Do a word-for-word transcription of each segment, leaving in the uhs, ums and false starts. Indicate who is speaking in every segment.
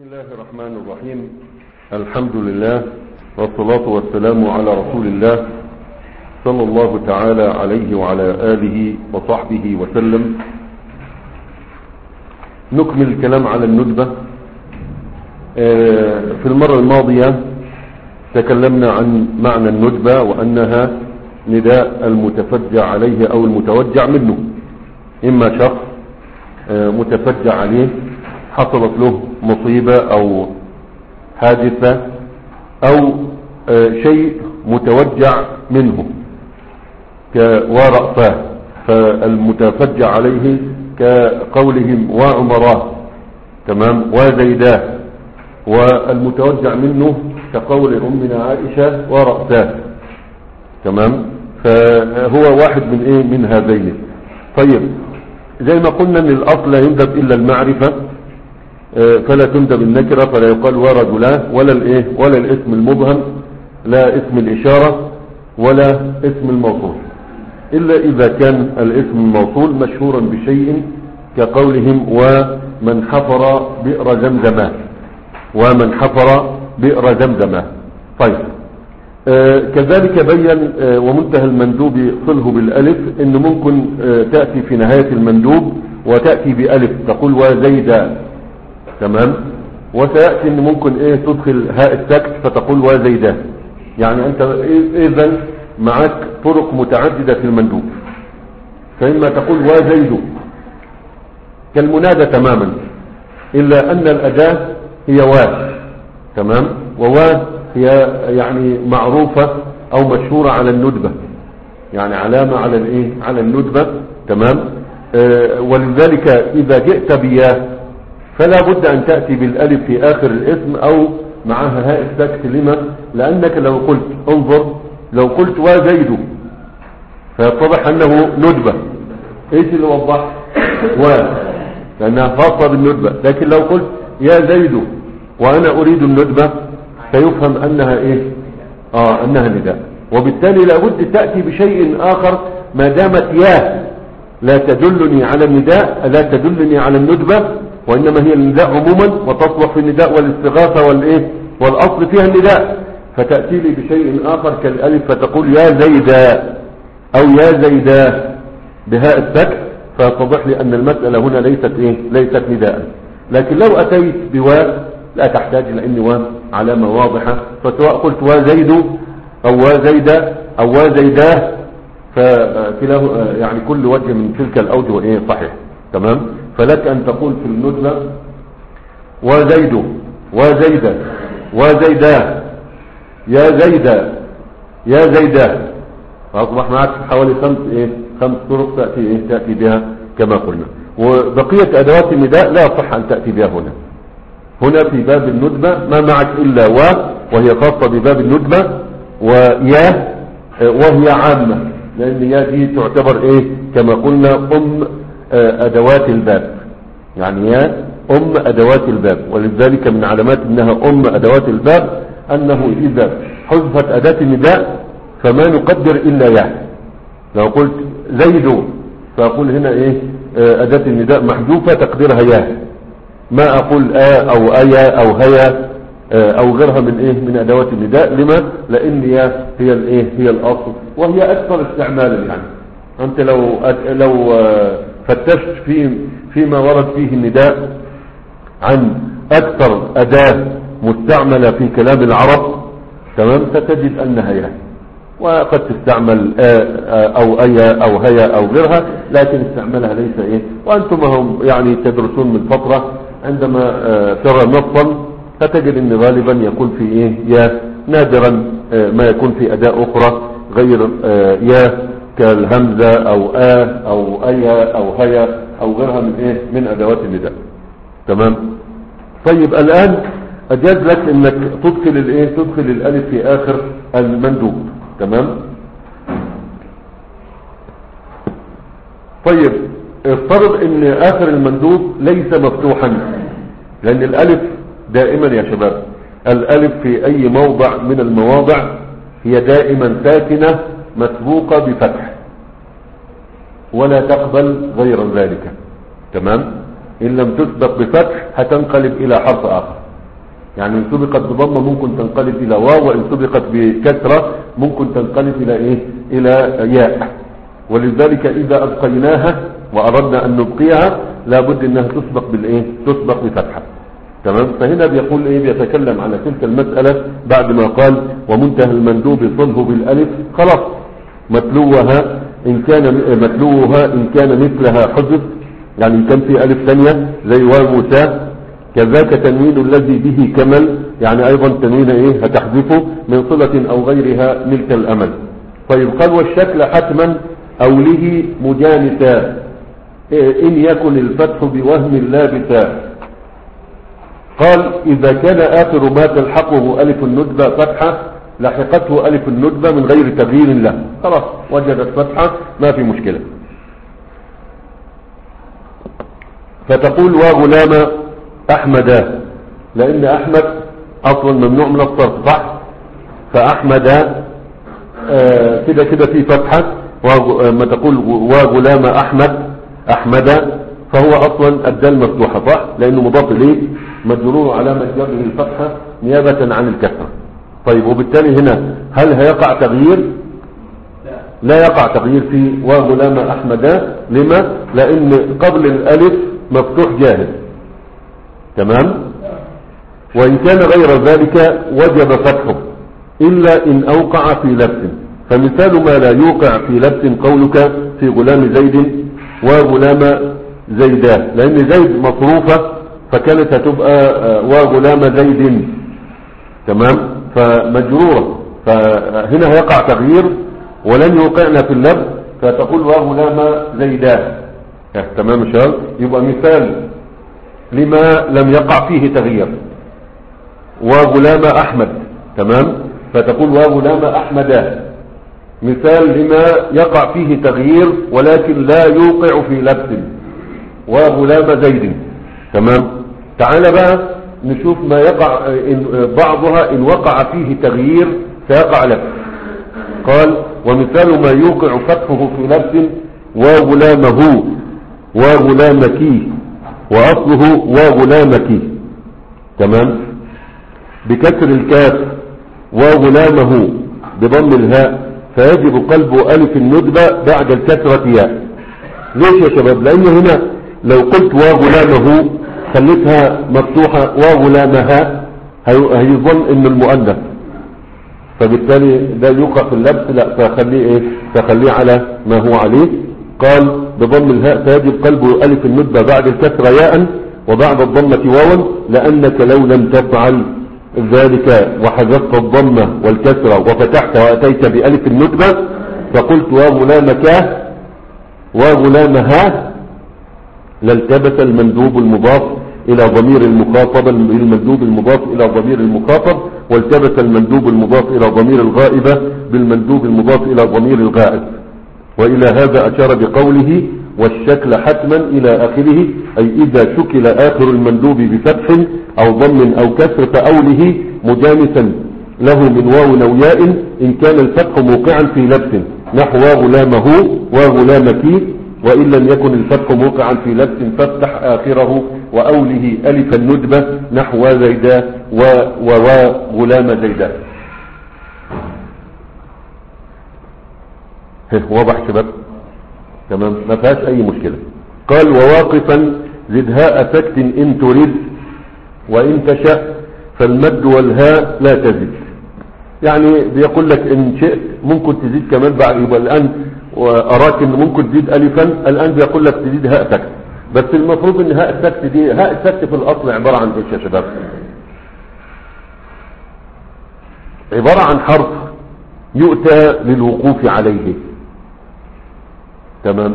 Speaker 1: بسم الله الرحمن الرحيم. الحمد لله والصلاة والسلام على رسول الله صلى الله تعالى عليه وعلى آله وصحبه وسلم. نكمل الكلام على الندبة. في المرة الماضية تكلمنا عن معنى الندبة وأنها نداء المتفجع عليه أو المتوجع منه، إما شخص متفجع عليه حصلت له مصيبة أو حادثة أو شيء متوجع منه ورأفاه، فالمتفجع عليه كقولهم وعمراه تمام وزيداه، والمتوجع منه كقول أمنا عائشة ورأساه تمام. فهو واحد من ايه من هذين. طيب زي ما قلنا ان الاصل لا يندب الا المعرفة، فلا تندب النكرة، فلا يقال ورجلاه ولا الايه ولا الاسم المبهم، لا اسم الاشارة ولا اسم الموصول، الا اذا كان الاسم الموصول مشهورا بشيء كقولهم ومن حفر بئر زمزم، ومن حفر بئر زمزم. طيب آه كذلك بين آه ومنتهى المندوب صله بالالف، انه ممكن آه تأتي في نهاية المندوب وتأتي بألف تقول وزيدا تمام، وسيأتي ان ممكن ايه تدخل هاء السكت فتقول وزيدا. يعني انت اذا معك طرق متعددة في المندوب، فإما تقول وزيد كالمنادى تماما، الا ان الاداة هي وا تمام، ووا هي يعني معروفة او مشهورة على الندبة، يعني علامة على الايه على الندبة تمام. آه ولذلك اذا جئت بياه فلا بد ان تأتي بالالف في اخر الاسم او معها هاء السكت. لما؟ لانك لو قلت انظر لو قلت وزيد فيتضح انه ندبة. ايش اللي وضح؟ و لانها خاصة بالندبة. لكن لو قلت يا زيد وانا اريد الندبة فيفهم انها ايه اه انها نداء، وبالتالي لابد تأتي بشيء اخر ما دامت يا لا تدلني على النداء، لا تدلني على الندبة، وانما هي النداء عموما وتصلح في النداء والاستغاثة والايه والاصل فيها النداء، فتأتي لي بشيء اخر كالالف فتقول يا زيدا او يا زيدا بهاء السكت، فيتضح لي ان المسألة هنا ليست ايه ليست نداء. لكن لو اتيت بواو لا تحتاج الى ان واو علامة واضحة، فسواء قلت وزيد او وزيدا او وزيداه فكله يعني كل وجه من تلك الاوجه ايه صحيح تمام. فلك ان تقول في الندبة وزيد وزيدا وزيداه يا زيدا يا زيدا، فاصبح معك حوالي خمس ايه خمس طرق تأتي ايه تأتي بها كما قلنا. وبقية ادوات النداء لا يصح ان تأتي بها هنا. هنا في باب الندبة ما معك إلا و، وهي خاصة بباب الندبة، ويا وهي عامة، لأن يا دي تعتبر إيه كما قلنا أم أدوات الباب، يعني يا أم أدوات الباب. ولذلك من علامات أنها أم أدوات الباب أنه إذا حذفت أداة النداء فما نقدر إلا يا. لو قلت زيد فأقول هنا إيه أداة النداء محذوفة تقديرها يا، ما اقول آ او ايا او هيا او غيرها من ايه من ادوات النداء. لما؟ لان يا هي الايه هي الاصل وهي اكثر استعمالا. يعني انت لو لو فتشت في فيما ورد فيه النداء عن اكثر اداة مستعملة في كلام العرب تمام ستجد انها يا، وقد تستعمل آ او ايا او هيا او غيرها، لكن استعمالها ليس ايه. وانتم هم يعني تدرسون من فترة عندما ترى نصا فتجد ان غالبا يكون في ايه يا، نادرا ما يكون في اداة اخرى غير يا كالهمزة او آ او ايا او هيا او غيرها من ايه من ادوات النداء تمام. طيب الان اجاز لك انك تدخل الايه تدخل الالف في اخر المندوب تمام. طيب افترض ان اخر المندوب ليس مفتوحا، لان الالف دائما يا شباب الالف في اي موضع من المواضع هي دائما ساكنة مسبوقة بفتح ولا تقبل غير ذلك تمام. ان لم تسبق بفتح هتنقلب الى حرف اخر. يعني إن سبقت بضمة ممكن تنقلب إلى واو، وإن سبقت بكسرة ممكن تنقلب إلى إيه؟ إلى ياء. ولذلك إذا أبقيناها وأردنا أن نبقيها لابد أنها تسبق بالإيه؟ تسبق بفتحة. تمام. فهنا بيقول إيه؟ بيتكلم على تلك المسألة بعد ما قال ومنتهى المندوب صله بالألف. خلاص متلوها إن كان متلوها إن كان مثلها حذف، يعني إن كان في ألف ثانية زي واو موسى، كذاك تنوين الذي به كمل، يعني أيضا تنوين إيه؟ هتحذفه من صلة أو غيرها ملك الأمل. طيب قال والشكل حتما أوله مجانسا إن يكن الفتح بوهم لا بتاء. قال إذا كان آخر ما تلحقه ألف الندبة فتحة لحقته ألف الندبة من غير تغيير له، خلاص وجدت فتحة ما في مشكلة. فتقول وغلام أحمد، لأن أحمد أصلا ممنوع من الصرف صح، فأحمد آه كده كده في فتحة. وما تقول وغلام أحمد أحمد فهو أصلا الدال مفتوحة صح، لأنه مضاف إليه مجرور علامة جره الفتحة نيابة عن الكسرة. طيب وبالتالي هنا هل هيقع تغيير؟ لا يقع تغيير في وغلام أحمد. لما؟ لأن قبل الألف مفتوح جاهز. تمام. وإن كان غير ذلك وجب فتحه إلا إن أوقع في لبس. فمثال ما لا يوقع في لبس قولك في غلام زيد وغلام زيدان، لأن زيد مصروفة فكانت هتبقى وغلام زيد. تمام. فمجرورة، فهنا هيقع تغيير ولن يوقعنا في اللبس، فتقول وغلام زيدان. تمام إن شاء الله. يبقى مثال لما لم يقع فيه تغيير وغلام أحمد. تمام. فتقول وغلام أحمد. مثال لما يقع فيه تغيير ولكن لا يوقع في لبس وغلام زيد. تمام. تعال بقى نشوف ما يقع إن بعضها إن وقع فيه تغيير سيقع لبس. قال ومثال ما يوقع فتحه في لبس وغلامه وغلامك وأصله وغلامك. تمام. بكسر الكاف وغلامه بضم الهاء فيجب قلب ألف الندبة بعد الكسرة ياء. ليش يا شباب؟ لأن هنا لو قلت وغلامه خليتها مفتوحة وغلامها هيظن ان المؤنث، فبالتالي ده يوقع في اللبس. لا، فخليه ايه؟ فخليه على ما هو عليه. قال بضم الهاء فيجب قلب ألف الندبة بعد الكسرة ياء وبعد الضمة واوا، لأنك لو لم تفعل ذلك وحذفت الضمة والكسرة وفتحت وأتيت بألف الندبة فقلت وغلامك وغلامها لالتبس المندوب المضاف إلى ضمير المخاطب بالمندوب المضاف إلى ضمير المخاطب، والتبس المندوب المضاف إلى ضمير الغائبة بالمندوب المضاف إلى ضمير الغائب. وإلى هذا أشار بقوله والشكل حتما إلى آخره، أي إذا شكل آخر المندوب بفتح أو ضم أو كسر فأوله مجانسا له من واو أو ياء إن كان الفتح موقعا في لبس نحو وغلامه وغلامك، وإن لم يكن الفتح موقعا في لبس فافتح آخره وأوله ألف الندبة نحو زيدا وغلام زيدا. واضح شباب؟ تمام، ما فيهاش أي مشكلة. قال وواقفا زد هاء سكت إن تريد وإن تشاء فالمد والهاء لا تزد. يعني بيقول لك إن شئت ممكن تزيد كمان بعد، يبقى الآن وأراك إن ممكن تزيد ألفا، الآن بيقول لك تزيد هاء سكت، بس المفروض إن هاء السكت دي هاء السكت في الأصل عبارة عن إيش يا شباب؟ عبارة عن حرف يؤتى للوقوف عليه. تمام.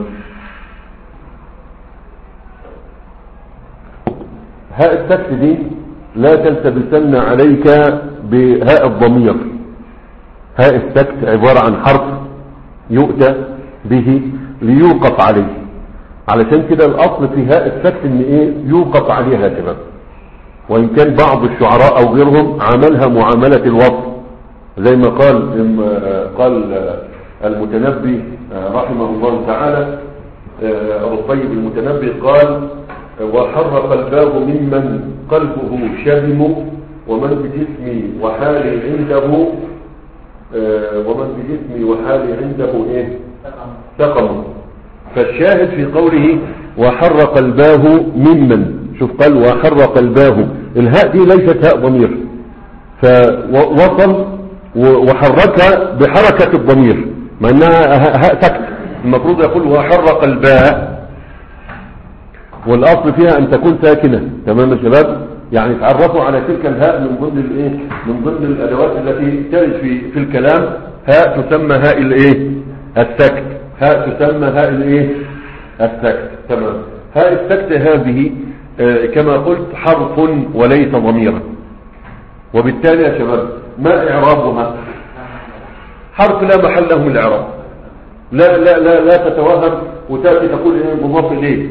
Speaker 1: هاء السكت دي لا تلتبسن عليك بهاء الضمير. هاء السكت عبارة عن حرف يؤتى به ليوقف عليه، علشان كده الأصل في هاء السكت ان ايه؟ يوقف عليها شباب. وإن كان بعض الشعراء أو غيرهم عملها معاملة الوصف، زي ما قال قال المتنبي رحمه الله تعالى، الطيب المتنبي قال وحرق الباب ممن قلبه شبم ومن بجسمي وحالي عنده آه ومن بجسمي وحالي عنده ايه سقم. فالشاهد في قوله وحر قلباه ممن، شوف قال وحر قلباه، الهاء دي ليست هاء ضمير، فوصل وحرك بحركة الضمير مع انها هاء سكت، المفروض يقول وحر قلباه، والاصل فيها ان تكون ساكنة. تمام يا شباب؟ يعني تعرفوا على تلك الهاء من ضمن الايه من ضمن الادوات التي ترد في في الكلام، هاء تسمى هاء الايه السكت، هاء تسمى هاء الايه السكت. تمام. هاء السكت هذه آه كما قلت حرف وليس ضميرا، وبالتالي يا شباب ما اعرابها؟ حرف لا محل له من الاعراب، لا لا لا لا تتوهم وتاتي تقول ايه مضاف اليه.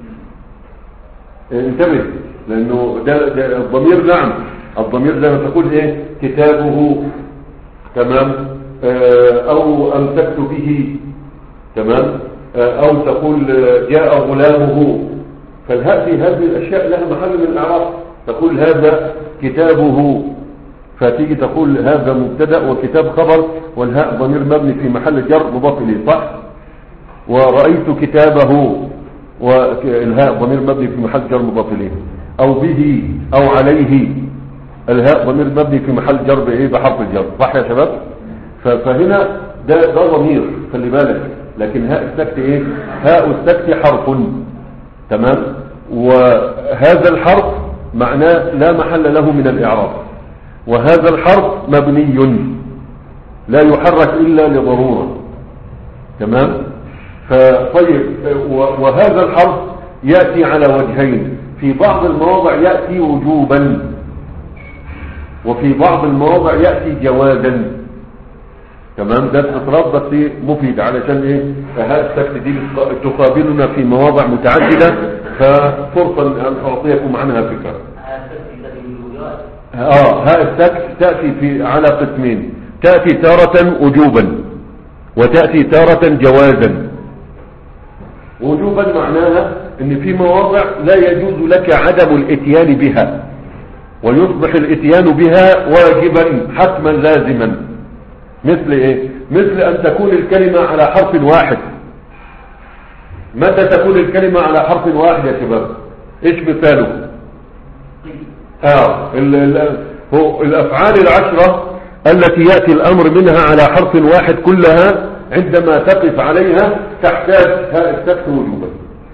Speaker 1: انتبه، لانه ده, ده الضمير، نعم الضمير زي ما تقول ايه كتابه، تمام، آه او امسكت به، تمام، آه او تقول جاء غلامه. فالهاء في هذه الاشياء لها محل من الاعراب، تقول هذا كتابه، فتيجي تقول هذا مبتدا وكتاب خبر، والهاء ضمير مبني في محل جر مضاف اليه، صح؟ ورأيت كتابه، والهاء ضمير مبني في محل جر مضاف اليه، او به او عليه، الهاء ضمير مبني في محل جر بايه بحرف الجر، صح يا شباب؟ فهنا ده ده ضمير، خلي بالك. لكن هاء السكت ايه؟ هاء السكت حرف، تمام، وهذا الحرف معناه لا محل له من الاعراب، وهذا الحرف مبني لا يحرك الا لضروره، تمام. فطيب، وهذا الحرف ياتي على وجهين، في بعض المواضع ياتي وجوبا، وفي بعض المواضع ياتي جوازا، تمام. ده استطراد بس مفيد علشان ايه هاء السكت دي تقابلنا في مواضع متعدده، ففرصه ان اعطيكم عنها فكره. اه هاء السكت تاتي في على قسمين، تاتي تاره وجوبا وتاتي تاره جوازا. وجوبا معناها ان في مواضع لا يجوز لك عدم الاتيان بها، ويصبح الاتيان بها واجبا حتما لازما. مثل ايه؟ مثل ان تكون الكلمة على حرف واحد. متى تكون الكلمة على حرف واحد يا شباب؟ ايش مثاله؟ اه ال ال هو الافعال العشرة التي يأتي الامر منها على حرف واحد كلها عندما تقف عليها تحتاج هاء السكت وجوبا،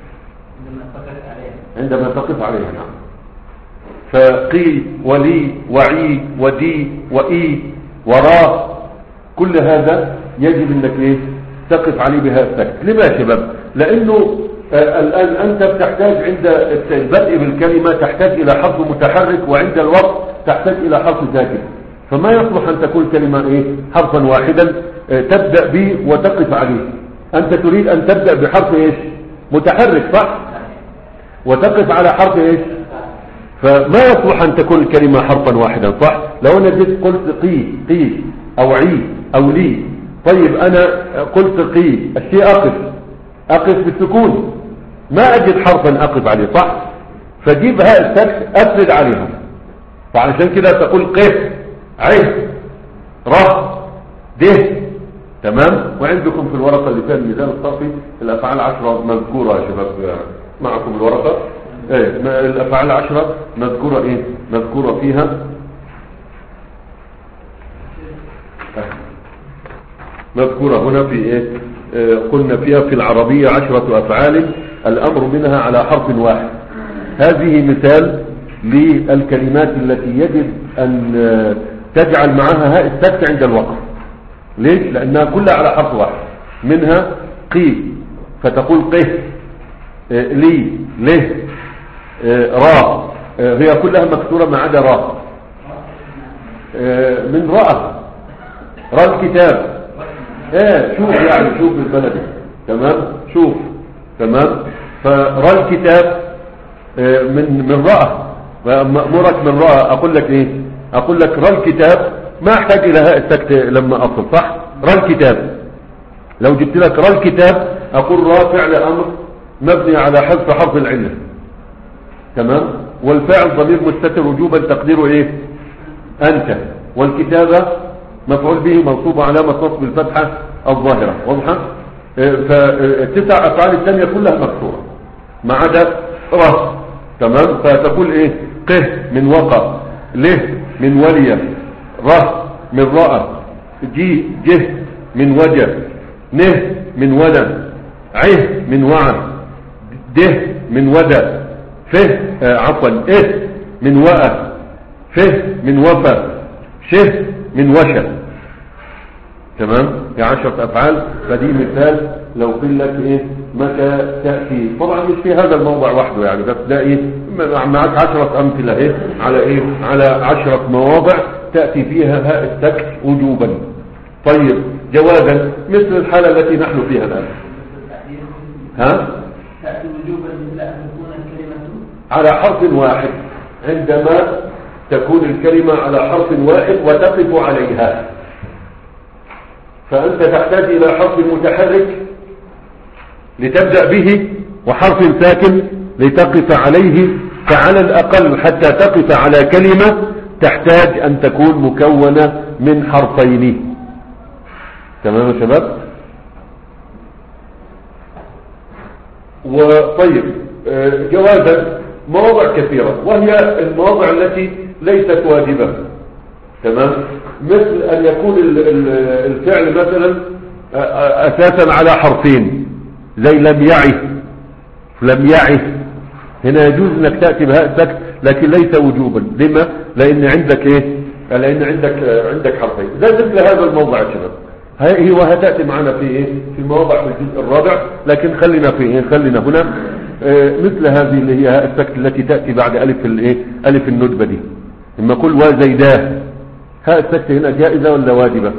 Speaker 1: عندما تقف عليها، نعم. فقي ولي وعي ودي وإي وراه، كل هذا يجب انك ايه تقف عليه بهاء السكت. لما يا شباب؟ لانه آه الان انت بتحتاج عند البدء بالكلمة تحتاج الى حرف متحرك، وعند الوقت تحتاج الى حرف ساكن، فما يصلح ان تكون كلمة ايه حرفا واحدا آه تبدأ به وتقف عليه. انت تريد ان تبدأ بحرف ايش متحرك، صح؟ وتقف على حرف ايش؟ فما يصلح ان تكون الكلمة حرفا واحدا، صح؟ لو انا جيت قلت قي قي او عي او لي، طيب انا قلت قي، الشيء اقف اقف بالسكون، ما اجد حرفا اقف عليه، صح؟ فجيب هاء السكت افرد عليها، فعلشان كده تقول قف عي ره ده، تمام. وعندكم في الورقة اللي فيها الميزان الصرفي الافعال عشرة مذكورة يا شباب، معكم الورقة ايه الافعال العشرة مذكورة ايه مذكورة فيها مذكورة هنا في ايه اه قلنا فيها في العربية عشرة افعال الامر منها على حرف واحد. هذه مثال للكلمات التي يجب ان اه تجعل معها هاء السكت عند الوقف. ليش؟ لانها كلها على حرف واحد. منها قي فتقول قه اه لي له اه را اه هي كلها مكسورة ما عدا را اه من رأى رأى الكتاب ايه شوف يعني شوف بالبلد، تمام، شوف، تمام. فرأى الكتاب اه من من رأى، مأمورك من رأى، اقول لك ايه اقول لك رأى الكتاب، ما احتاج الى هاء السكت لما اصل، صح؟ رأى الكتاب، لو جبت لك رأى الكتاب اقول را فعل امر مبني على حذف حرف العلة، تمام، والفاعل ضمير مستتر وجوبا تقديره ايه أنت، والكتابة مفعول به منصوب علامة نصب الفتحة الظاهرة، واضحة؟ فتسع أفعال الثانية كلها مكسورة ما عدا ره، تمام؟ فتقول ايه؟ قه من وقع، له من ولي، ره من رأى، جي جه من وجه، نه من ودى، عه من وعى، ده من ودى، فه آه عفوا اه من وأى، فه من وفى، شه من وشى، تمام؟ في عشرة أفعال. فدي مثال لو قيل لك ايه متى تأتي، طبعا مش في هذا الموضع وحده يعني، بس ده ايه معك عشرة أمثلة ايه على ايه على عشرة مواضع تأتي فيها هاء السكت وجوبا. طيب جوازا مثل الحالة التي نحن فيها الآن، ها؟
Speaker 2: تأتي وجوبا مثل أن تكون الكلمة
Speaker 1: على حرف واحد، عندما تكون الكلمة على حرف واحد وتقف عليها، فأنت تحتاج إلى حرف متحرك لتبدأ به وحرف ساكن لتقف عليه، فعلى الأقل حتى تقف على كلمة تحتاج أن تكون مكونة من حرفين. تمام يا شباب؟ وطيب جوازا مواضع كثيرة، وهي المواضع التي ليست واجبة، تمام؟ مثل أن يكون الفعل مثلا أساسا على حرفين زي لم يعي، لم يعي هنا يجوز انك تأتي بهاء السكت لكن ليس وجوبا. لما؟ لان عندك ايه لان عندك عندك حرفين. زي مثل هذا الموضع يا شباب، هي وهتأتي معنا في ايه في المواضع في الجزء الرابع، لكن خلينا في ايه خلينا هنا اه مثل هذه اللي هي هاء السكت التي تأتي بعد الف الايه الف الندبة دي. لما اقول وزيداه، هاء السكت هنا جائزة ولا واجبة؟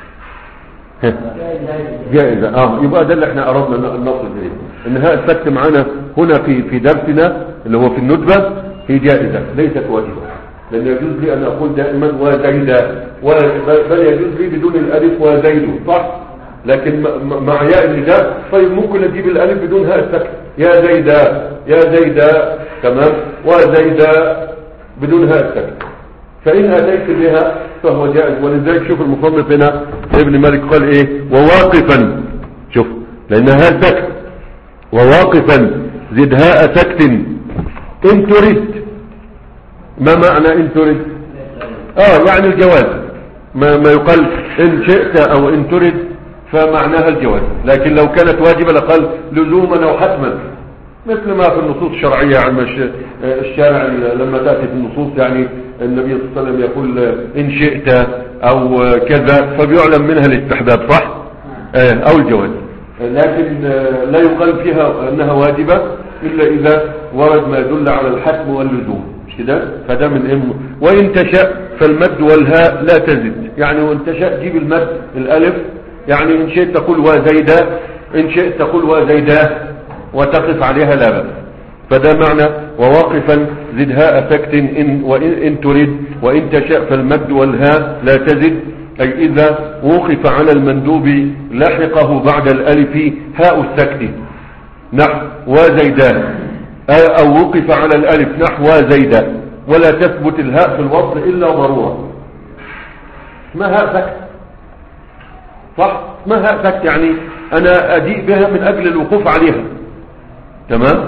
Speaker 1: جائزة. اه يبقى ده اللي احنا اردنا ان نصل اليه، ان هاء السكت معنا هنا في في درسنا اللي هو في الندبة هي جائزة ليست واجبة، لان يجوز لي ان اقول دائما وزيدا، بل يجوز لي بدون الالف وزيد، صح؟ لكن مع ياء النداء طيب ممكن اجيب الالف بدون هاء السكت، يا زيدا يا زيدا، تمام؟ وزيدا بدون هاء السكت، فإن أتيت بها فهو جائز. ولذلك شوف المصنف هنا ابن مالك قال ايه وواقفا، شوف لأنها هاء سكت، وواقفا زد هاء سكت إن تريد. ما معنى إن تريد؟ آه يعني الجواز، ما, ما يقال إن شئت أو إن تريد فمعناها الجواز، لكن لو كانت واجبة لقال لزوما أو حتما، مثل ما في النصوص الشرعية عن الشارع لما تأتي في النصوص يعني النبي صلى الله عليه وسلم يقول إن شئت أو كذا فبيعلم منها الاستحباب، صح؟ أو الجواز، لكن لا يقال فيها أنها واجبة إلا إذا ورد ما يدل على الحتم واللزوم، مش كده؟ فده من إم. وإن تشاء فالمد والهاء لا تزد، يعني وإن تشاء جيب المد الألف، يعني إن شئت تقول وزيدا، إن شئت تقول وزيدا وتقف عليها لا بأس. فده معنى وواقفا زد هاء سكت إن, وإن إن تريد، وإن تشاء فالمد والهاء لا تزد، أي إذا وقف على المندوب لحقه بعد الألف هاء السكت نحو وزيدا، أو وقف على الألف نحو وزيدا، ولا تثبت الهاء في الوصل إلا ضرورة. ما هاء سكت، صح؟ ما هاء سكت يعني أنا أجيء بها من أجل الوقوف عليها، تمام؟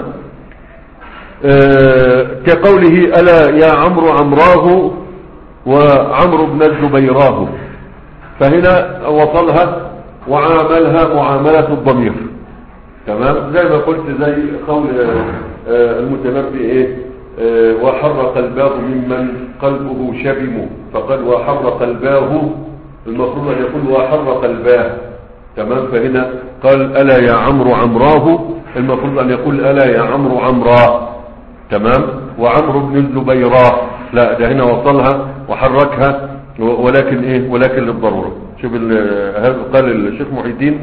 Speaker 1: آه كقوله ألا يا عمرو عمراه وعمرو بن الزبيراه، فهنا وصلها وعاملها معاملة الضمير، تمام؟ زي ما قلت زي قول آه المتنبي ايه آه وحرق الباب ممن قلبه شبم، فقال وحرق الباه، المفروض ان يقول وحرق الباه، تمام؟ فهنا قال ألا يا عمرو عمراه، المفروض ان يقول ألا يا عمرو عمراه، تمام؟ وعمرو بن الزبيراه، لا ده هنا وصلها وحركها، ولكن ايه ولكن للضرورة. شوف هذا قال الشيخ محي الدين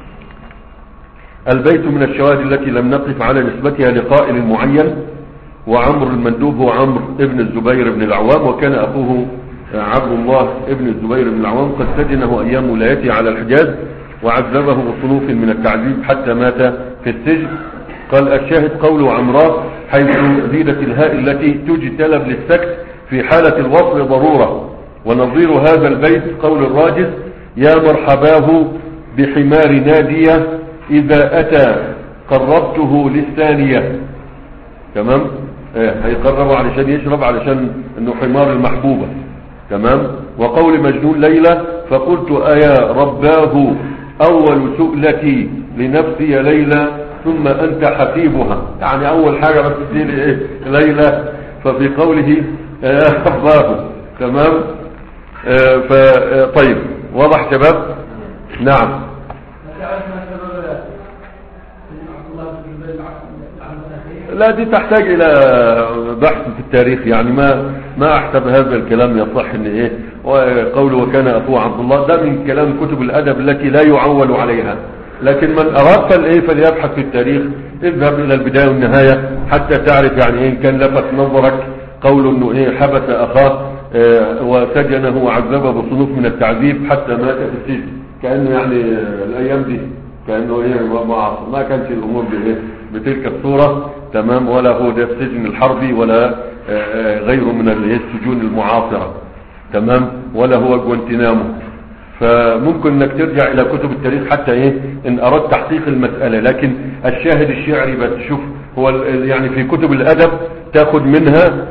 Speaker 1: البيت من الشواهد التي لم نقف على نسبتها لقائل معين، وعمرو المندوب هو عمرو ابن الزبير بن العوام، وكان اخوه عبد الله ابن الزبير بن العوام قد سجنه ايام ولايته على الحجاز وعذبه بصنوف من التعذيب حتى مات في السجن. قال الشاهد قوله عمراه حيث زيدت الهاء التي تجتلب للسكت في حالة الوصل ضرورة، ونظير هذا البيت قول الراجز: يا مرحباه بحمار نادية إذا أتى قربته للثانية. تمام. اه هيقربوا علشان يشرب، علشان انه حمار المحبوبة. تمام. وقول مجنون ليلى: فقلت أيا رباه أول سؤلتي لنفسي ليلى ثم أنت حبيبها. يعني أول حاجة بس تسيلي إيه؟ ليلى. ففي قوله يا رباه. تمام. اه طيب واضح شباب؟ نعم. لا دي تحتاج الى بحث في التاريخ، يعني ما ما احسب هذا الكلام يصح ان ايه قوله وكان اخوه عبد الله، ده من كلام كتب الادب التي لا يعول عليها. لكن من اراد فالايه فليبحث في التاريخ، اذهب الى البدايه والنهايه حتى تعرف يعني ايه كان لفت نظرك قول انه ايه حبس اخاه اه وسجنه وعذبه بصنوف من التعذيب حتى مات في السجن. كانه يعني الايام دي كانه ايه ما كانش الامور بايه بتلك الصورة. تمام. ولا هو ده السجن الحربي ولا غيره من السجون المعاصرة. تمام. ولا هو جوانتنامو. فممكن انك ترجع الى كتب التاريخ حتى ايه ان اردت تحقيق المسألة. لكن الشاهد الشعري بتشوف هو يعني في كتب الادب تاخد منها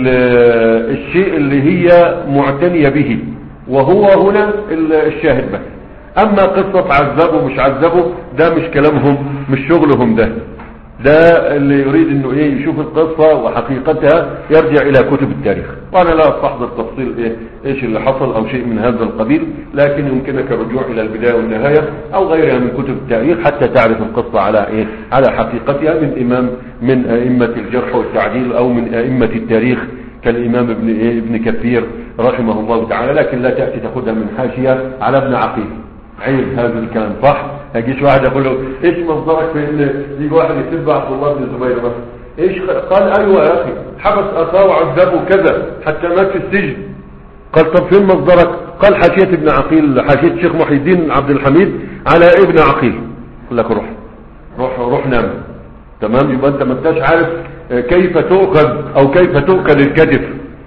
Speaker 1: الشيء اللي هي معتنية به، وهو هنا الشاهد بس. اما قصة عذبه مش عذبه ده مش كلامهم، مش شغلهم. ده ده اللي يريد انه ايه يشوف القصة وحقيقتها يرجع الى كتب التاريخ. وانا لا استحضر تفصيل ايه ايش اللي حصل او شيء من هذا القبيل، لكن يمكنك الرجوع الى البداية والنهاية او غيرها من كتب التاريخ حتى تعرف القصة على ايه على حقيقتها من امام من ائمة الجرح والتعديل او من ائمة التاريخ كالامام ابن ايه ابن كثير رحمه الله تعالى. لكن لا تأتي تاخذها من حاشية على ابن عقيل. عيب هذا الكلام. صح. هيجيش واحد يقول له ايش مصدرك في ان يجي واحد يسب عبد الله بن الزبير بس ايش؟ قال ايوه يا اخي حبس اخاه وعذبه كذا حتى مات في السجن. قال طب فين مصدرك؟ قال حاشية ابن عقيل، حاشية الشيخ محي الدين عبد الحميد على ابن عقيل. يقول لك روح روح روح نام. تمام. يبقى انت ما انتش عارف كيف تؤخذ او كيف تؤكل الكتف.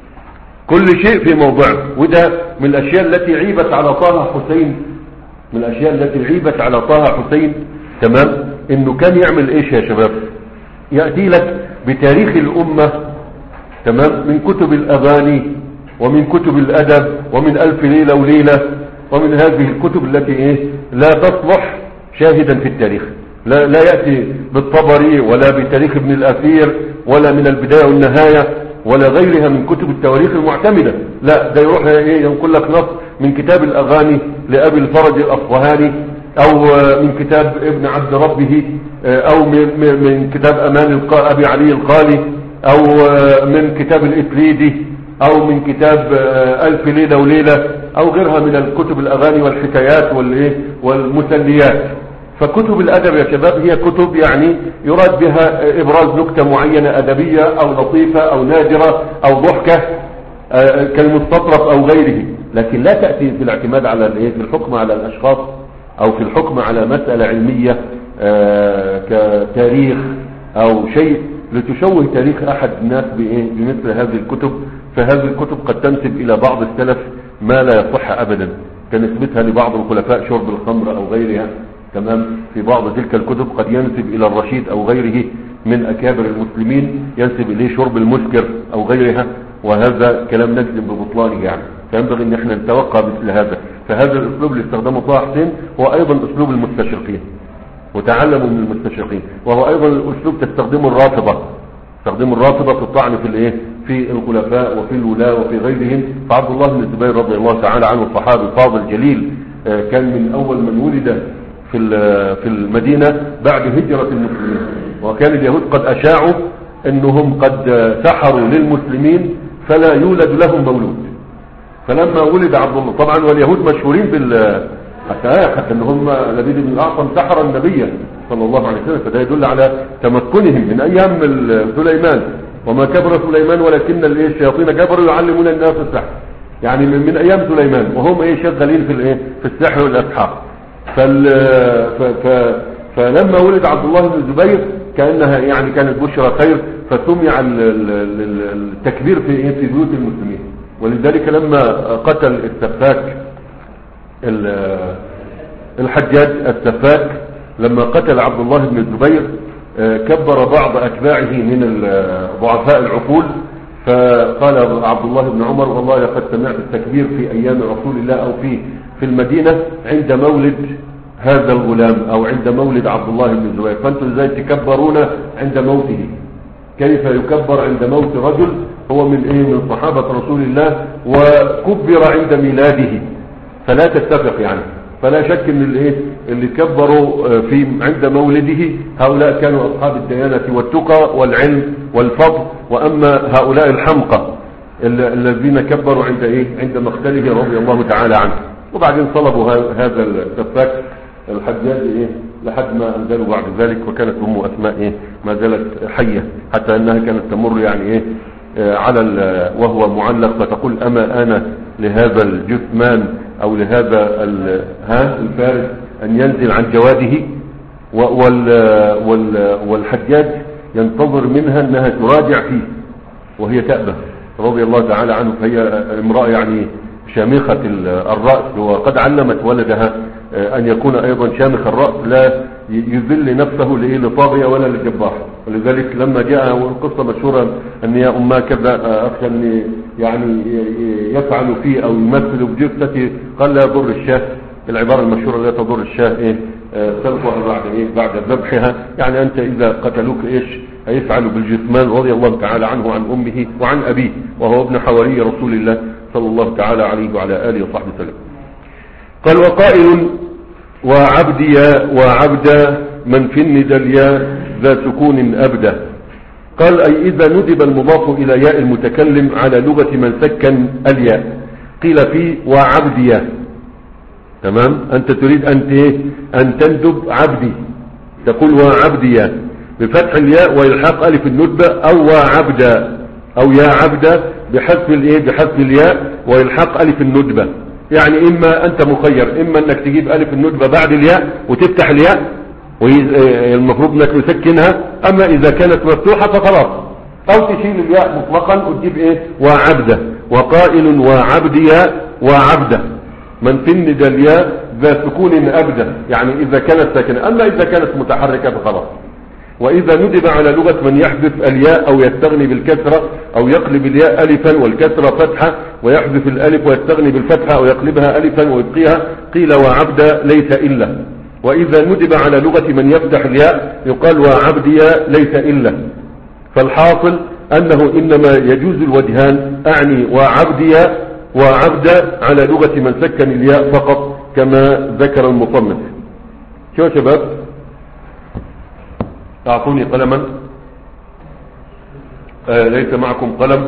Speaker 1: كل شيء في موضعه. وده من الاشياء التي عيبت على طه حسين من الاشياء التي عيبت على طه حسين. تمام. انه كان يعمل ايش يا شباب؟ يأتي لك بتاريخ الامة. تمام. من كتب الاغاني ومن كتب الادب ومن الف ليلة وليلة ومن هذه الكتب التي ايه لا تصلح شاهدا في التاريخ. لا, لا يأتي بالطبري ولا بتاريخ ابن الاثير ولا من البداية والنهاية ولا غيرها من كتب التواريخ المعتمدة. لا ده يروح ايه ينقل لك نص من كتاب الاغاني لابي الفرج الاصفهاني او من كتاب ابن عبد ربه او من كتاب امان ابي علي القالي او من كتاب الاتريدي او من كتاب الف ليلة وليلة او غيرها من الكتب الاغاني والحكايات والايه والمسليات. فكتب الادب يا شباب هي كتب يعني يراد بها ابراز نكتة معينة ادبية او لطيفة او نادرة او ضحكة كالمستطرف او غيره. لكن لا تأتي في الاعتماد على الايه في الحكم على الاشخاص او في الحكم على مسألة علمية كتاريخ او شيء لتشوه تاريخ احد الناس بايه بمثل هذه الكتب. فهذه الكتب قد تنسب الى بعض السلف ما لا يصح ابدا كنسبتها لبعض الخلفاء شرب الخمر او غيرها. تمام. في بعض تلك الكتب قد ينسب الى الرشيد او غيره من اكابر المسلمين ينسب اليه شرب المسكر او غيرها، وهذا كلام نجزم ببطلانه. يعني فينبغي ان احنا نتوقع مثل هذا. فهذا الاسلوب اللي استخدمه طه حسين هو ايضا اسلوب المستشرقين وتعلموا من المستشرقين، وهو ايضا الاسلوب تستخدمه الرافضة تستخدمه الرافضة في الطعن في الايه في الخلفاء وفي الولاة وفي غيرهم. فعبد الله بن الزبير رضي الله تعالى عنه الصحابي فاضل جليل كان من اول من ولد في في المدينة بعد هجرة المسلمين، وكان اليهود قد اشاعوا انهم قد سحروا للمسلمين فلا يولد لهم مولود. فلما ولد عبد الله طبعا واليهود مشهورين بال حتى ان هم لبيد بن الاعصم سحر النبي صلى الله عليه وسلم. فده يدل على تمكنهم من ايام سليمان. وما كبر سليمان ولكن الايه الشياطين كبروا يعلمون الناس السحر. يعني من, من ايام سليمان وهم ايه شغالين في الايه في السحر والاسحار. فال ف... ف... فلما ولد عبد الله بن الزبير كانها يعني كانت بشرى خير، فسمع التكبير في ايه في بيوت المسلمين. ولذلك لما قتل السفاك الحجاج السفاك لما قتل عبد الله بن الزبير كبر بعض أتباعه من ضعفاء العقول، فقال عبد الله بن عمر والله لقد سمعت التكبير في أيام رسول الله أو في في المدينة عند مولد هذا الغلام أو عند مولد عبد الله بن الزبير، فأنتم ازاي تكبرون عند موته؟ كيف يكبر عند موت رجل هو من ايه من صحابة رسول الله وكبر عند ميلاده؟ فلا تتفق يعني. فلا شك ان الايه اللي كبروا في عند مولده هؤلاء كانوا اصحاب الديانة والتقى والعلم والفضل، واما هؤلاء الحمقى الذين كبروا عند ايه عند مقتله رضي الله تعالى عنه. وبعدين صلبوا هذا السفاك الحجاج ايه لحد ما انزلوا بعد ذلك، وكانت ام اسماء ايه ما زالت حية، حتى انها كانت تمر يعني ايه على وهو معلق فتقول اما انا لهذا الجثمان او لهذا ها الفارس ان ينزل عن جواده، والحجاج ينتظر منها انها تراجع فيه وهي تأبى رضي الله تعالى عنه. فهي امرأة يعني شامخة الرأس، وقد علمت ولدها ان يكون ايضا شامخ الرأس، لا يذل نفسه لطاغية ولا للجبار. ولذلك لما جاء والقصة مشهورة ان يا امها كذا اخشى ان يعني يفعل فيه او يمثل بجثتي، قال لا يضر الشاه، العبارة المشهورة لا تضر الشاه ايه سلقها بعد ايه بعد ذبحها. يعني انت اذا قتلوك ايش هيفعلوا بالجثمان رضي الله تعالى عنه عن امه وعن ابيه، وهو ابن حواري رسول الله صلى الله تعالى عليه وعلى اله وصحبه وسلم. قال وقائل وعبدي وعبد من في الندى الياء ذا سكون أبدا. قال أي إذا ندب المضاف إلى ياء المتكلم على لغة من سكن الياء. قيل فيه وعبدي، تمام، أنت تريد أن أن تندب عبدي، تقول وعبدي بفتح الياء وإلحاق ألف الندبة، أو وعبد أو يا عبد بحذف الايه بحذف الياء وإلحاق ألف الندبة. يعني إما أنت مخير، إما أنك تجيب ألف الندبة بعد الياء وتفتح الياء والمفروض أنك تسكنها، أما إذا كانت مفتوحة فخلاص، أو تشيل الياء مطلقا وتجيب إيه وعبده. وقائل وعبدي وعبده من في الندى الياء ذا سكون أبدا، يعني إذا كانت ساكنة، أما إذا كانت متحركة فخلاص. وإذا ندب على لغة من يحذف الياء أو يستغني بالكسرة أو يقلب الياء ألفا والكسرة فتحة ويحذف الألف ويستغني بالفتحة أو يقلبها ألفا ويبقيها، قيل وعبد ليس إلا. وإذا ندب على لغة من يفتح الياء يقال وعبدي ليس إلا. فالحاصل أنه إنما يجوز الوجهان، أعني وعبدي وعبد على لغة من سكن الياء فقط كما ذكر المصنف. شو شباب؟ أعطوني قلما. آه ليس معكم قلم.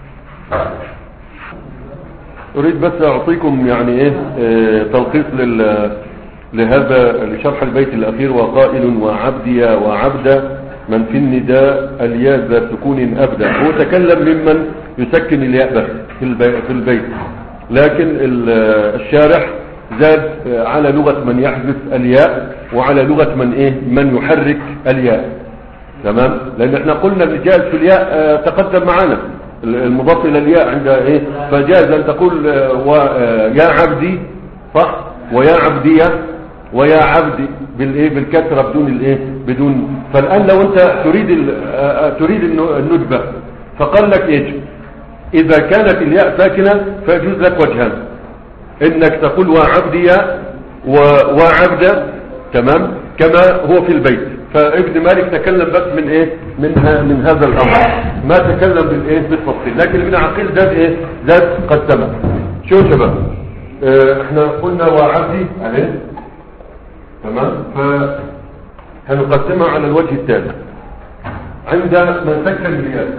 Speaker 1: أريد بس أعطيكم يعني إيه آه تلخيص لل لهذا لشرح البيت الأخير. وقائل وعبدي وعبد من في النداء الياء ذا سكون أبدا. هو تكلم ممن يسكن الياء بس في البيت، لكن الشارح زاد على لغة من يحذف الياء وعلى لغة من ايه من يحرك الياء، تمام. لان احنا قلنا الجائز في الياء تقدم معنا المضاف الى الياء عند ايه، فجاز ان تقول يا عبدي صح، ويا عبدية ويا عبدي بالايه بالكسره بدون الايه بدون. فالان لو انت تريد تريد الندبه فقال لك ايش، اذا كانت الياء ساكنه فيجوز لك وجهان، انك تقول وعبدي وعبد، تمام، كما هو في البيت. فابن مالك تكلم بس من ايه من, من هذا الامر، ما تكلم بالايه بالتفصيل. لكن ابن عقيل زاد ايه زاد قسمه. شو شباب اه احنا قلنا وعبدي عليه، تمام، فهنقسمها على الوجه التالي. عند من سكن الياء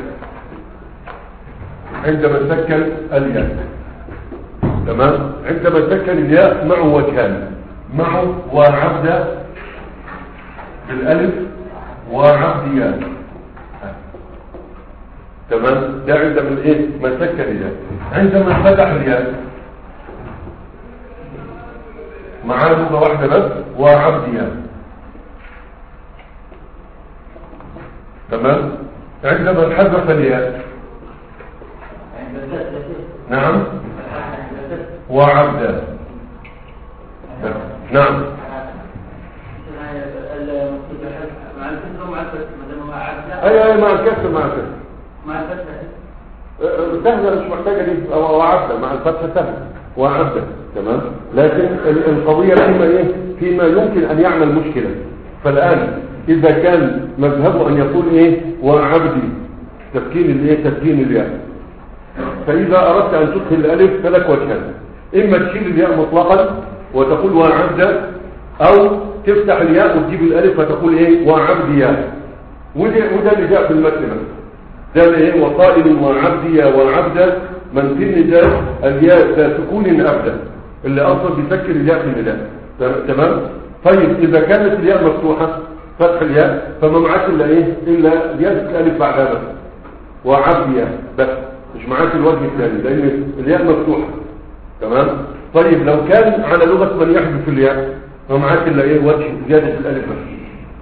Speaker 1: عند من سكن الياء تمام، عندما سكن الياء معه وجهان، معه وعبد بالالف وعبديان، تمام، ده عند من ايه من سكن الياء. عندما فتح الياء معاه لغه واحده بس وعبديان، تمام. عندما حذف الياء نعم وعبدا. نعم اي اي مع الكسر مع الكسر
Speaker 2: مع الفتح
Speaker 1: سهله مش محتاجه دي. وعبدا مع الفتح سهل وعبدا تمام. لكن القضيه فيما ايه فيما يمكن ان يعمل مشكله. فالان اذا كان مذهبه ان يقول ايه وعبدي تسكين الايه تسكين الياء، فاذا اردت ان تدخل الالف فلك وجهان: اما تشيل الياء مطلقا وتقول وعبدا، او تفتح الياء وتجيب الالف فتقول ايه وعبديا. وده وده اللي جاء في المتن ده اللي ايه وقائل وعبديا وعبدا من في النداء الياء ذا سكون ابدا اللي اصلا بيسكن الياء في النداء. تمام. طيب اذا كانت الياء مفتوحه فتح الياء فما معاك الا ايه الا الياء الالف بعدها بس وعبديا بس، مش معاك الوجه الثاني لان الياء مفتوحه. تمام. طيب لو كان على لغه من يحذف الياء فما معاك الا ايه وجه زياده الالف بس.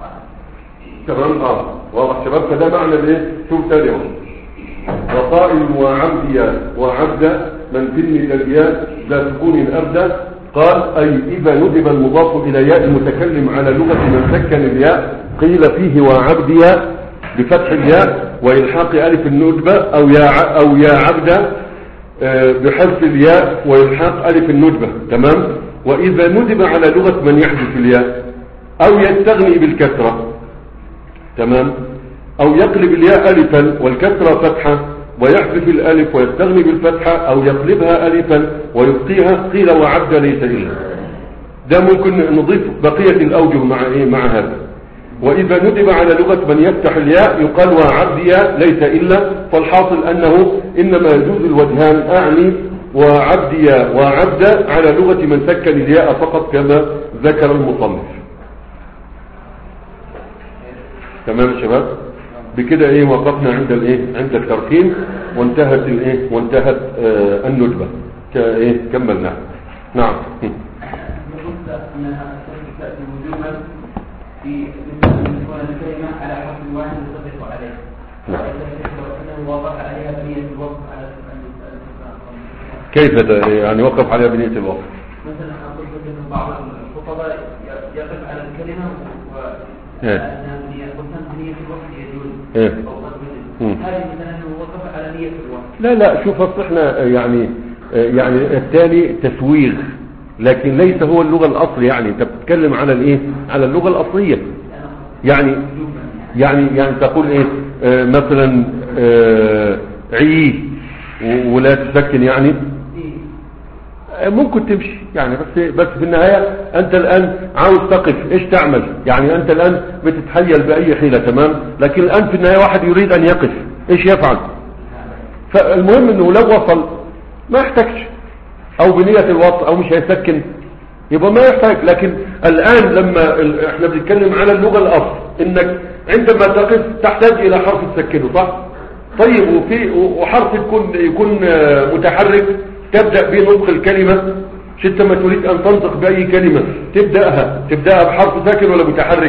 Speaker 1: تمام. اه واضح شباب. فده معنى الايه شوف تاني اهو وقائل وعبديا وعبدا من في النداء ذا سكون ابدا. قال اي اذا ندب المضاف الى ياء المتكلم على لغه من سكن الياء قيل فيه وعبديا بفتح الياء والحاق الف الندبه او يا او يا عبدا بحذف الياء والحاق الف الندبه. تمام. واذا ندب على لغه من يحذف الياء او يستغني بالكسره. تمام. او يقلب الياء الفا والكسره فتحه ويحذف الالف ويستغني بالفتحه او يقلبها الفا ويبقيها قيل وعبد ليس الا. ده ممكن نضيف بقيه الاوجه مع ايه مع هذا. واذا ندب على لغه من يفتح الياء يقال وعبديا ليس الا. فالحاصل انه انما يجوز الوجهان اعني وعبديا وعبدا على لغه من سكن الياء فقط كما ذكر المصنف. تمام يا شباب. بكده ايه وقفنا عند الايه عند التركيب وانتهت الايه وانتهت آه الندبه كايه كملناها. نعم.
Speaker 2: قلت انها تاتي وجوبا في مثل الكلمه على حرف واحد يصدق عليه. نعم. انه وقف عليها بنيه الوقف على
Speaker 1: كيف يعني وقف عليها بنيه الوقف؟
Speaker 2: مثلا اقول ان بعض الخطباء يقف على الكلمه و
Speaker 1: ايه
Speaker 2: إيه؟ هذه مثلا وقف على نية الوقت.
Speaker 1: لا لا شوف اصل احنا يعني يعني التالي تسويغ لكن ليس هو اللغة الاصل. يعني انت بتتكلم على الايه على اللغة الاصلية. يعني يعني يعني تقول ايه آه مثلا آه عي ولا تسكن يعني ممكن تمشي يعني بس بس في النهاية انت الان عاوز تقف ايش تعمل؟ يعني انت الان بتتحيل باي حيلة. تمام. لكن الان في النهاية واحد يريد ان يقف ايش يفعل؟ فالمهم انه لو وصل ما يحتاجش او بنية الوصل او مش هيسكن يبقى ما يحتاج. لكن الان لما احنا بنتكلم على اللغة الاصل انك عندما تقف تحتاج الى حرف تسكنه صح؟ طيب وفي وحرف يكون يكون متحرك تبدأ به نطق الكلمة. مش انت ما تريد ان تنطق بأي كلمة تبدأها تبدأها بحرف ساكن ولا متحرك؟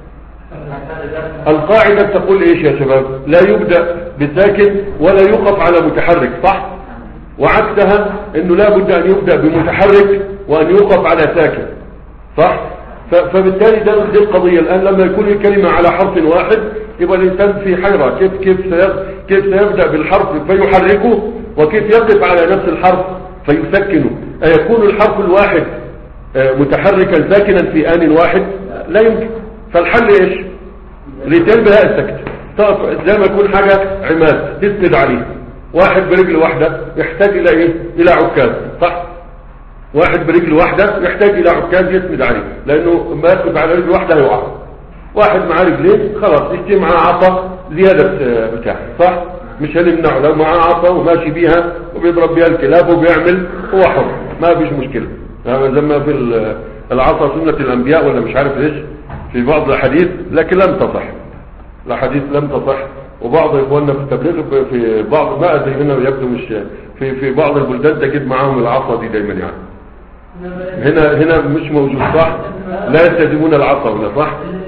Speaker 1: القاعدة تقول ايش يا شباب؟ لا يبدأ بساكن ولا يوقف على متحرك صح؟ وعكسها انه لا بد ان يبدأ بمتحرك وان يوقف على ساكن صح؟ فبالتالي ده دي القضية. الان لما يكون الكلمة على حرف واحد يبقى الانسان في حيرة كيف كيف كيف سيبدأ بالحرف فيحركه وكيف يقف على نفس الحرف فيسكنه. أيكون الحرف الواحد متحركا ساكنا في آن واحد؟ لا يمكن. فالحل ايش؟ ريتين بها السكت. طب زي ما يكون حاجة عماد تسند عليه واحد برجل واحدة يحتاج الى ايه الى عكاز صح؟ واحد برجل واحدة يحتاج الى عكاز يسند عليه لانه ما يسند على رجل واحدة هيوقع. واحد معاه رجلين خلاص يجي معاه عصا زيادة بتاع صح؟ مش هنمنعه لو معاه عصا وماشي بيها وبيضرب بيها الكلاب وبيعمل هو حر ما فيش مشكلة. زي ما في العصا سنة الانبياء ولا مش عارف ليش في بعض الحديث لكن لم تصح. الحديث لم تصح. وبعض اخواننا في التبليغ في بعض ما ادري هنا يبدو مش في في بعض البلدان تجد معاهم العصا دي دايما يعني. هنا هنا مش موجود صح؟ لا يلتزمون العصا ولا صح؟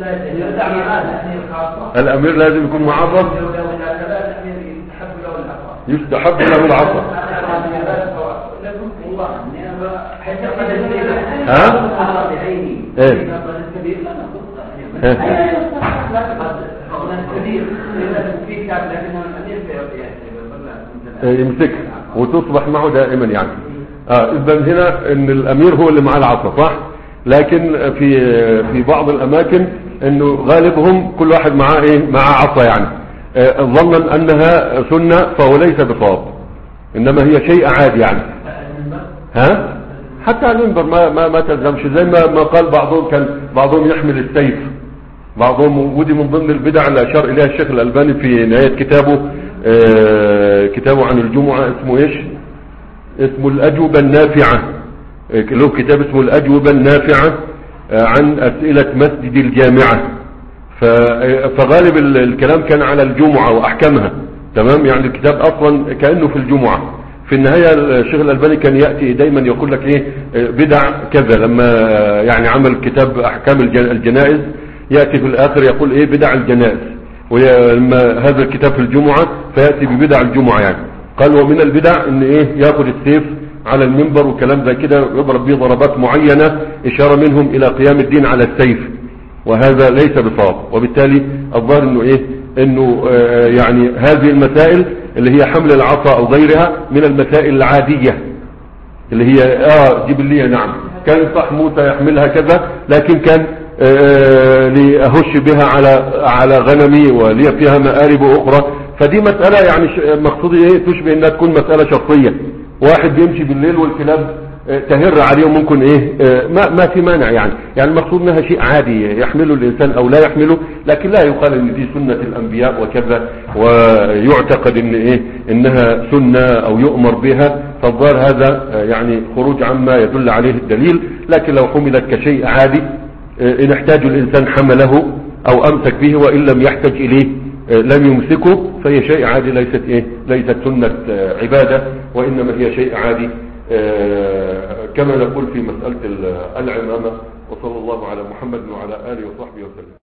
Speaker 1: الامير لازم يكون معاه عصا. يستحب له العصا. ها؟ ايه يمسك وتصبح معه دائما يعني. اه اذا هنا ان الامير هو اللي معاه العصا صح، لكن في في بعض الاماكن انه غالبهم كل واحد معاه ايه، معاه عصا يعني، آه ظنا انها سنة فهو ليس بصواب، انما هي شيء عادي يعني. ها حتى على المنبر ما ما ما تلزمش، زي ما ما قال بعضهم، كان بعضهم يحمل السيف، بعضهم، ودي من ضمن البدع اللي اشار اليها الشيخ الألباني في نهاية كتابه، آه كتابه عن الجمعة، اسمه ايش؟ اسمه الأجوبة النافعة، له كتاب اسمه الأجوبة النافعة عن أسئلة مسجد الجامعة. فغالب الكلام كان على الجمعة وأحكامها، تمام، يعني الكتاب أصلا كأنه في الجمعة. في النهاية الشيخ الألباني كان يأتي دايما يقول لك ايه بدع كذا، لما يعني عمل كتاب أحكام الجنائز يأتي في الآخر يقول ايه بدع الجنائز، ولما هذا الكتاب في الجمعة فيأتي ببدع الجمعة يعني. قال ومن البدع ان ايه ياخذ السيف على المنبر وكلام زي كده، يضرب به ضربات معينة اشارة منهم الى قيام الدين على السيف، وهذا ليس بصواب. وبالتالي الظاهر انه ايه انه آه يعني هذه المسائل اللي هي حمل العصا او غيرها من المسائل العادية اللي هي اه جبلية. نعم كان صح موسى يحملها كذا، لكن كان آه لأهش بها على على غنمي ولي فيها مآرب اخرى. فدي مسألة يعني مقصودي ايه تشبه انها تكون مسألة شخصية، واحد بيمشي بالليل والكلاب تهر عليه ممكن ايه ما, ما في مانع يعني. يعني المقصود انها شيء عادي يحمله الانسان او لا يحمله، لكن لا يقال ان دي سنة الانبياء وكذا، ويعتقد ان ايه انها سنة او يؤمر بها. فالظاهر هذا يعني خروج عما يدل عليه الدليل. لكن لو حملت كشيء عادي ان احتاج الانسان حمله او امسك به، وان لم يحتاج اليه لم يمسكه، فهي شيء عادي، ليست ايه ليست سنة عبادة، وانما هي شيء عادي كما نقول في مسألة العمامة. وصلى الله على محمد وعلى آله وصحبه وسلم.